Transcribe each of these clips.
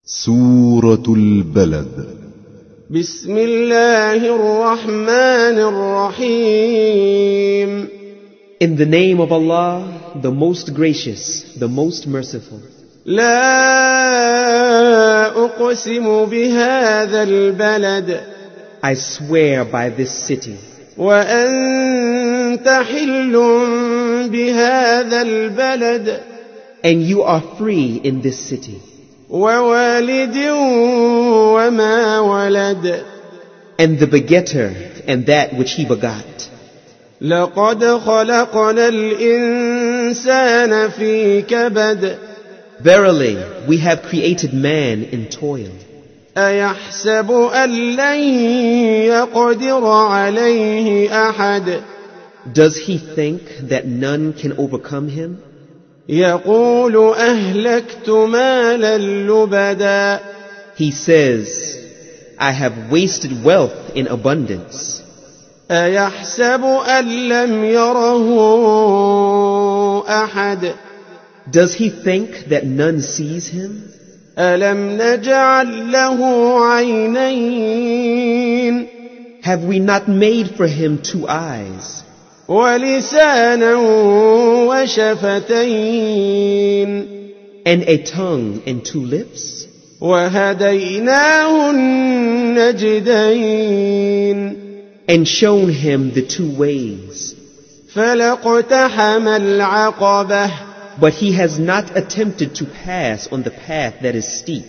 سورة البلد. بسم الله الرحمن الرحيم. In the name of Allah, the most gracious, the most merciful. لا أقسم بهذا البلد. I swear by this city. وأنت حل بهذا البلد. And you are free in this city. ووالد وما ولد. And the begetter and that which he begot. لقد خلقنا الإنسان في كبد. Verily, we have created man in toil. أيحسب أن لن يقدر عليه أحد. Does he think that none can overcome him? يقول أهلكت مالا لبدا. He says, I have wasted wealth in abundance. أيحسب أن لم يره أحد. Does he think that none sees him? ألم نجعل له عينين. Have we not made for him 2 eyes? ولسانا وشفتين. And a tongue and 2 lips? وهديناه النجدين. And shown him the 2 ways. فلاقتحم العقبة. But he has not attempted to pass on the path that is steep.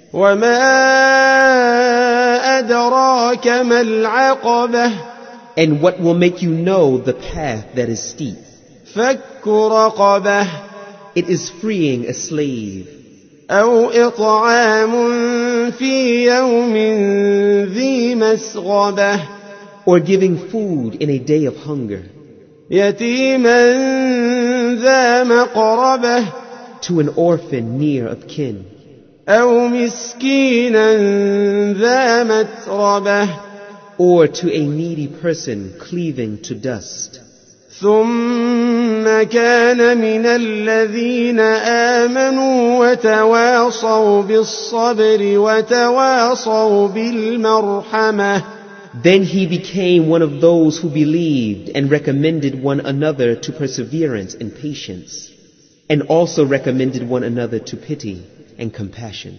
وما أدراك ما العقبة. And what will make you know the path that is steep? فك رقبة. It is freeing a slave. أو إطعام في يوم ذي مسغبة. Or giving food in a day of hunger. يتيما ذا مقربة. To an orphan near of kin. أو مسكينا ذا متربة. Or to a needy person cleaving to dust. ثم كان من الذين آمنوا وتواصوا بالصبر وتواصوا بالمرحمة. Then he became one of those who believed and recommended one another to perseverance and patience, and also recommended one another to pity and compassion.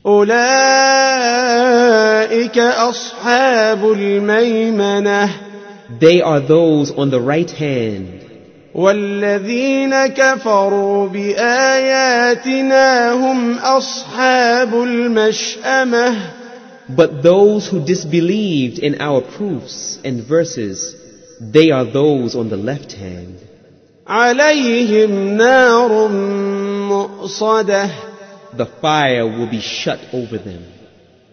أولئك أصحاب الميمنة. They are those on the right hand. والذين كفروا بآياتنا هم أصحاب المشأمة. But those who disbelieved in our proofs and verses, they are those on the left hand. عليهم نار مؤصدة. The fire will be shut over them.